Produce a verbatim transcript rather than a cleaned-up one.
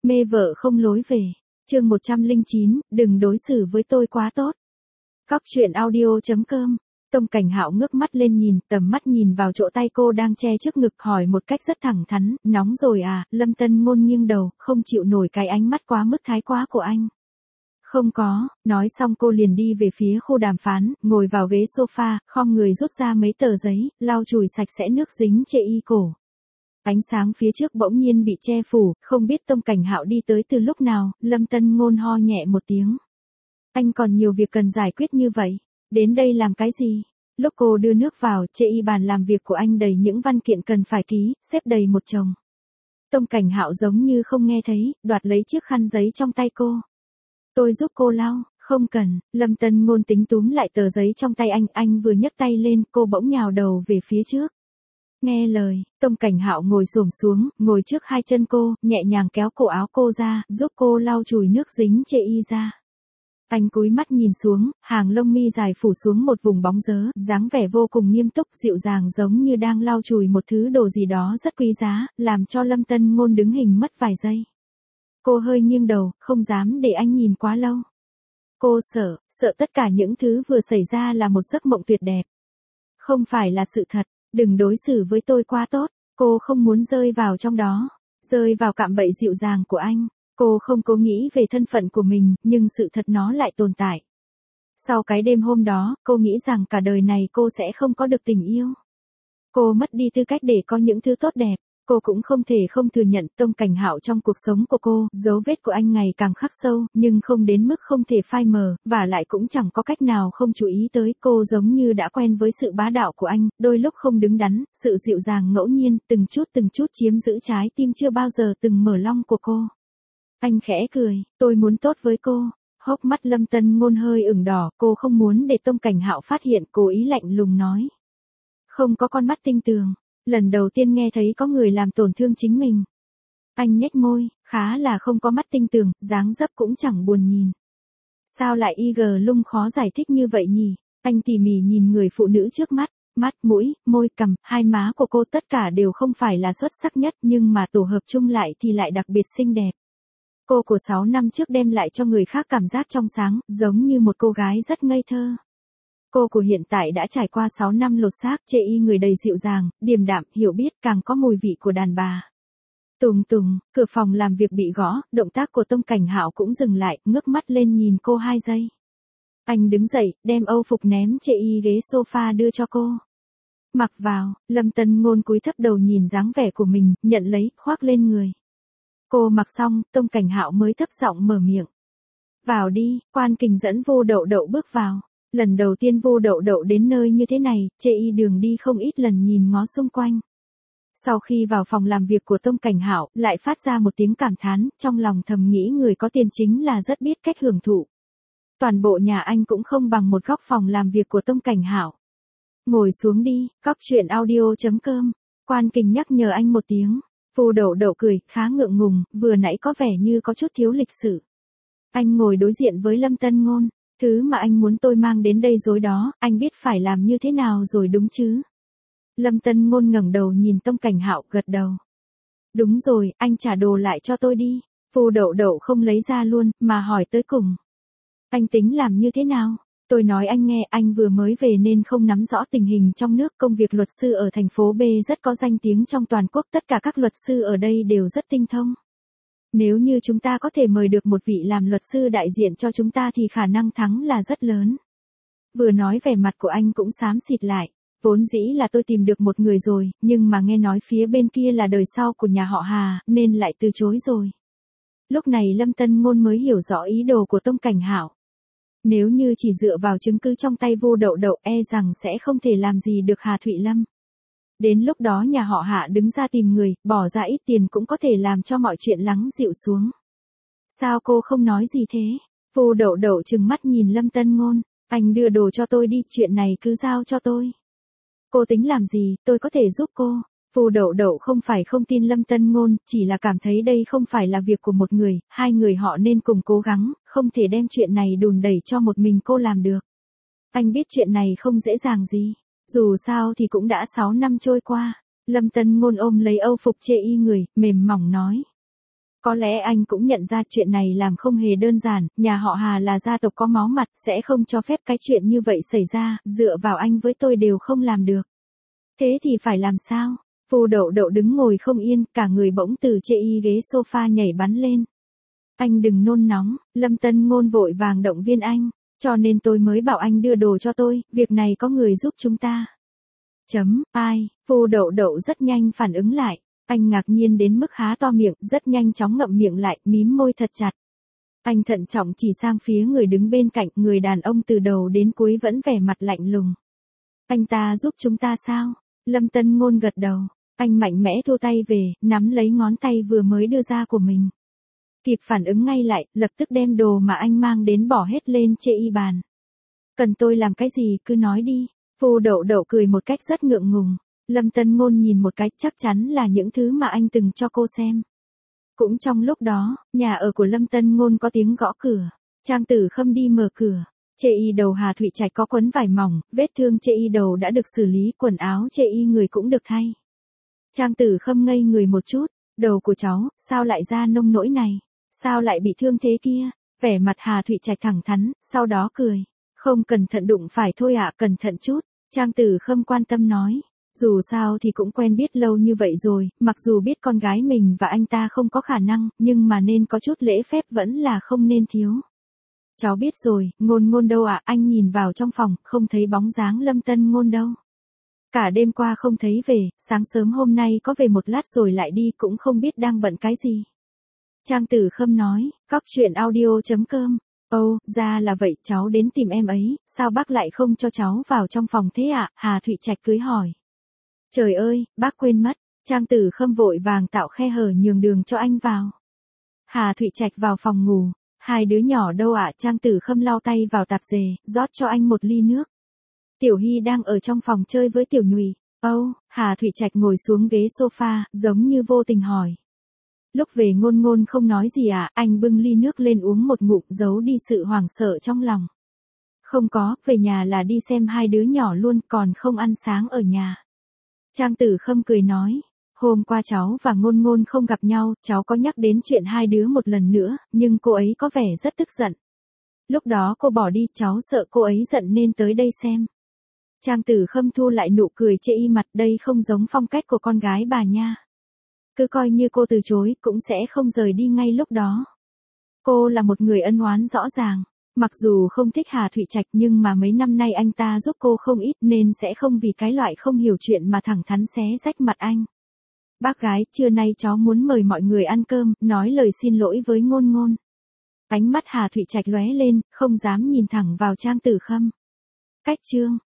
Mê vợ không lối về. Chương một trăm lẻ chín, đừng đối xử với tôi quá tốt. Cóc truyện audio chấm com. Tông Cảnh Hạo ngước mắt lên nhìn, tầm mắt nhìn vào chỗ tay cô đang che trước ngực, hỏi một cách rất thẳng thắn, nóng rồi à? Lâm Tân Ngôn nghiêng đầu, không chịu nổi cái ánh mắt quá mức thái quá của anh. Không có, nói xong cô liền đi về phía khu đàm phán, ngồi vào ghế sofa, khom người rút ra mấy tờ giấy, lau chùi sạch sẽ nước dính chê y cổ. Ánh sáng phía trước bỗng nhiên bị che phủ, không biết Tông Cảnh Hạo đi tới từ lúc nào. Lâm Tân Ngôn ho nhẹ một tiếng. Anh còn nhiều việc cần giải quyết như vậy. Đến đây làm cái gì? Lúc cô đưa nước vào, chê y bàn làm việc của anh đầy những văn kiện cần phải ký, xếp đầy một chồng. Tông Cảnh Hạo giống như không nghe thấy, đoạt lấy chiếc khăn giấy trong tay cô. Tôi giúp cô lau. Không cần. Lâm Tân Ngôn tính túm lại tờ giấy trong tay anh, anh vừa nhấc tay lên, cô bỗng nhào đầu về phía trước. Nghe lời, Tông Cảnh Hạo ngồi xổm xuống, ngồi trước hai chân cô, nhẹ nhàng kéo cổ áo cô ra, giúp cô lau chùi nước dính chê y ra. Anh cúi mắt nhìn xuống, hàng lông mi dài phủ xuống một vùng bóng rớ, dáng vẻ vô cùng nghiêm túc, dịu dàng, giống như đang lau chùi một thứ đồ gì đó rất quý giá, làm cho Lâm Tân Ngôn đứng hình mất vài giây. Cô hơi nghiêng đầu, không dám để anh nhìn quá lâu. Cô sợ, sợ tất cả những thứ vừa xảy ra là một giấc mộng tuyệt đẹp. Không phải là sự thật. Đừng đối xử với tôi quá tốt. Cô không muốn rơi vào trong đó, rơi vào cạm bẫy dịu dàng của anh. Cô không cố nghĩ về thân phận của mình, nhưng sự thật nó lại tồn tại. Sau cái đêm hôm đó, cô nghĩ rằng cả đời này cô sẽ không có được tình yêu. Cô mất đi tư cách để có những thứ tốt đẹp. Cô cũng không thể không thừa nhận Tông Cảnh Hạo trong cuộc sống của cô, dấu vết của anh ngày càng khắc sâu, nhưng không đến mức không thể phai mờ, và lại cũng chẳng có cách nào không chú ý tới. Cô giống như đã quen với sự bá đạo của anh, đôi lúc không đứng đắn, sự dịu dàng ngẫu nhiên, từng chút từng chút chiếm giữ trái tim chưa bao giờ từng mở long của cô. Anh khẽ cười, tôi muốn tốt với cô. Hốc mắt Lâm Tân Ngôn hơi ửng đỏ, cô không muốn để Tông Cảnh Hạo phát hiện, cố ý lạnh lùng nói. Không có con mắt tinh tường. Lần đầu tiên nghe thấy có người làm tổn thương chính mình. Anh nhếch môi, khá là không có mắt tinh tường, dáng dấp cũng chẳng buồn nhìn. Sao lại y gờ lung khó giải thích như vậy nhỉ? Anh tỉ mỉ nhìn người phụ nữ trước mắt, mắt, mũi, môi, cằm, hai má của cô tất cả đều không phải là xuất sắc nhất, nhưng mà tổ hợp chung lại thì lại đặc biệt xinh đẹp. Cô của sáu năm trước đem lại cho người khác cảm giác trong sáng, giống như một cô gái rất ngây thơ. Cô của hiện tại đã trải qua sáu năm lột xác, chê y người đầy dịu dàng, điềm đạm, hiểu biết, càng có mùi vị của đàn bà. Tùng tùng, cửa phòng làm việc bị gõ, động tác của Tông Cảnh Hạo cũng dừng lại, ngước mắt lên nhìn cô hai giây. Anh đứng dậy, đem âu phục ném chê y ghế sofa đưa cho cô. Mặc vào. Lâm Tân Ngôn cúi thấp đầu nhìn dáng vẻ của mình, nhận lấy, khoác lên người. Cô mặc xong, Tông Cảnh Hạo mới thấp giọng mở miệng. Vào đi. Quan Kình dẫn Vô Đậu Đậu bước vào. Lần đầu tiên Vô Đậu Đậu đến nơi như thế này, chê y đường đi không ít lần nhìn ngó xung quanh. Sau khi vào phòng làm việc của Tông Cảnh Hạo, lại phát ra một tiếng cảm thán, trong lòng thầm nghĩ người có tiền chính là rất biết cách hưởng thụ. Toàn bộ nhà anh cũng không bằng một góc phòng làm việc của Tông Cảnh Hạo. Ngồi xuống đi. Cóc truyện audio chấm com. Quan Kình nhắc nhở anh một tiếng. Vô Đậu Đậu cười, khá ngượng ngùng, vừa nãy có vẻ như có chút thiếu lịch sự. Anh ngồi đối diện với Lâm Tân Ngôn. Thứ mà anh muốn tôi mang đến đây rồi đó, anh biết phải làm như thế nào rồi đúng chứ? Lâm Tân Ngôn ngẩng đầu nhìn Tông Cảnh Hạo, gật đầu. Đúng rồi, anh trả đồ lại cho tôi đi. Vô Đậu Đậu không lấy ra luôn, mà hỏi tới cùng. Anh tính làm như thế nào? Tôi nói anh nghe, anh vừa mới về nên không nắm rõ tình hình trong nước. Công việc luật sư ở thành phố B rất có danh tiếng trong toàn quốc, tất cả các luật sư ở đây đều rất tinh thông. Nếu như chúng ta có thể mời được một vị làm luật sư đại diện cho chúng ta thì khả năng thắng là rất lớn. Vừa nói vẻ mặt của anh cũng xám xịt lại. Vốn dĩ là tôi tìm được một người rồi, nhưng mà nghe nói phía bên kia là đời sau của nhà họ Hà, nên lại từ chối rồi. Lúc này Lâm Tân Ngôn mới hiểu rõ ý đồ của Tông Cảnh Hạo. Nếu như chỉ dựa vào chứng cứ trong tay Vô Đậu Đậu, e rằng sẽ không thể làm gì được Hà Thụy Lâm. Đến lúc đó nhà họ Hạ đứng ra tìm người, bỏ ra ít tiền cũng có thể làm cho mọi chuyện lắng dịu xuống. Sao cô không nói gì thế? Vô Đậu Đậu trừng mắt nhìn Lâm Tân Ngôn. Anh đưa đồ cho tôi đi, chuyện này cứ giao cho tôi. Cô tính làm gì, tôi có thể giúp cô. Vô Đậu Đậu không phải không tin Lâm Tân Ngôn, chỉ là cảm thấy đây không phải là việc của một người, hai người họ nên cùng cố gắng, không thể đem chuyện này đùn đẩy cho một mình cô làm được. Anh biết chuyện này không dễ dàng gì. Dù sao thì cũng đã sáu năm trôi qua. Lâm Tân Ngôn ôm lấy âu phục chê y người, mềm mỏng nói. Có lẽ anh cũng nhận ra chuyện này làm không hề đơn giản, nhà họ Hà là gia tộc có máu mặt, sẽ không cho phép cái chuyện như vậy xảy ra, dựa vào anh với tôi đều không làm được. Thế thì phải làm sao? Phu Đậu Đậu đứng ngồi không yên, cả người bỗng từ chê y ghế sofa nhảy bắn lên. Anh đừng nôn nóng, Lâm Tân Ngôn vội vàng động viên anh, cho nên tôi mới bảo anh đưa đồ cho tôi, việc này có người giúp chúng ta. Chấm, ai, Phu Đậu Đậu rất nhanh phản ứng lại, anh ngạc nhiên đến mức há to miệng, rất nhanh chóng ngậm miệng lại, mím môi thật chặt. Anh thận trọng chỉ sang phía người đứng bên cạnh, người đàn ông từ đầu đến cuối vẫn vẻ mặt lạnh lùng. Anh ta giúp chúng ta sao? Lâm Tân Ngôn gật đầu, anh mạnh mẽ thu tay về, nắm lấy ngón tay vừa mới đưa ra của mình. Kịp phản ứng ngay lại, lập tức đem đồ mà anh mang đến bỏ hết lên chê y bàn. Cần tôi làm cái gì cứ nói đi. Phu Đậu Đậu cười một cách rất ngượng ngùng. Lâm Tân Ngôn nhìn một cái, chắc chắn là những thứ mà anh từng cho cô xem. Cũng trong lúc đó, nhà ở của Lâm Tân Ngôn có tiếng gõ cửa. Trang Tử Khâm đi mở cửa. Chê y đầu Hà Thụy Trạch có quấn vải mỏng, vết thương chê y đầu đã được xử lý, quần áo chê y người cũng được thay. Trang Tử Khâm ngây người một chút, đầu của cháu, sao lại ra nông nỗi này? Sao lại bị thương thế kia? Vẻ mặt Hà Thụy Trạch thẳng thắn, sau đó cười. Không cẩn thận đụng phải thôi ạ, à, cẩn thận chút. Trang Tử Khâm quan tâm nói. Dù sao thì cũng quen biết lâu như vậy rồi, mặc dù biết con gái mình và anh ta không có khả năng, nhưng mà nên có chút lễ phép vẫn là không nên thiếu. Cháu biết rồi, Ngôn Ngôn đâu ạ? À? Anh nhìn vào trong phòng, không thấy bóng dáng Lâm Tân Ngôn đâu. Cả đêm qua không thấy về, sáng sớm hôm nay có về một lát rồi lại đi, cũng không biết đang bận cái gì. Trang Tử Khâm nói, cóc truyện audio chấm com. Ồ, oh, ra là vậy, cháu đến tìm em ấy, sao bác lại không cho cháu vào trong phòng thế ạ? À? Hà Thụy Trạch cưới hỏi. Trời ơi, bác quên mất. Trang Tử Khâm vội vàng tạo khe hở nhường đường cho anh vào. Hà Thụy Trạch vào phòng ngủ. Hai đứa nhỏ đâu ạ? À? Trang Tử Khâm lau tay vào tạp dề, rót cho anh một ly nước. Tiểu Hy đang ở trong phòng chơi với Tiểu Nhụy. Âu, oh, Hà Thụy Trạch ngồi xuống ghế sofa, giống như vô tình hỏi. Lúc về Ngôn Ngôn không nói gì à? Anh bưng ly nước lên uống một ngụm, giấu đi sự hoảng sợ trong lòng. Không có, về nhà là đi xem hai đứa nhỏ luôn, còn không ăn sáng ở nhà. Trang Tử Khâm cười nói, hôm qua cháu và Ngôn Ngôn không gặp nhau, cháu có nhắc đến chuyện hai đứa một lần nữa, nhưng cô ấy có vẻ rất tức giận. Lúc đó cô bỏ đi, cháu sợ cô ấy giận nên tới đây xem. Trang Tử Khâm thu lại nụ cười chê y mặt, đây không giống phong cách của con gái bà nha. Cứ coi như cô từ chối, cũng sẽ không rời đi ngay lúc đó. Cô là một người ân oán rõ ràng. Mặc dù không thích Hà Thụy Trạch nhưng mà mấy năm nay anh ta giúp cô không ít nên sẽ không vì cái loại không hiểu chuyện mà thẳng thắn xé rách mặt anh. Bác gái, trưa nay cháu muốn mời mọi người ăn cơm, nói lời xin lỗi với Ngôn Ngôn. Ánh mắt Hà Thụy Trạch lóe lên, không dám nhìn thẳng vào Trang Tử Khâm. Cách chương.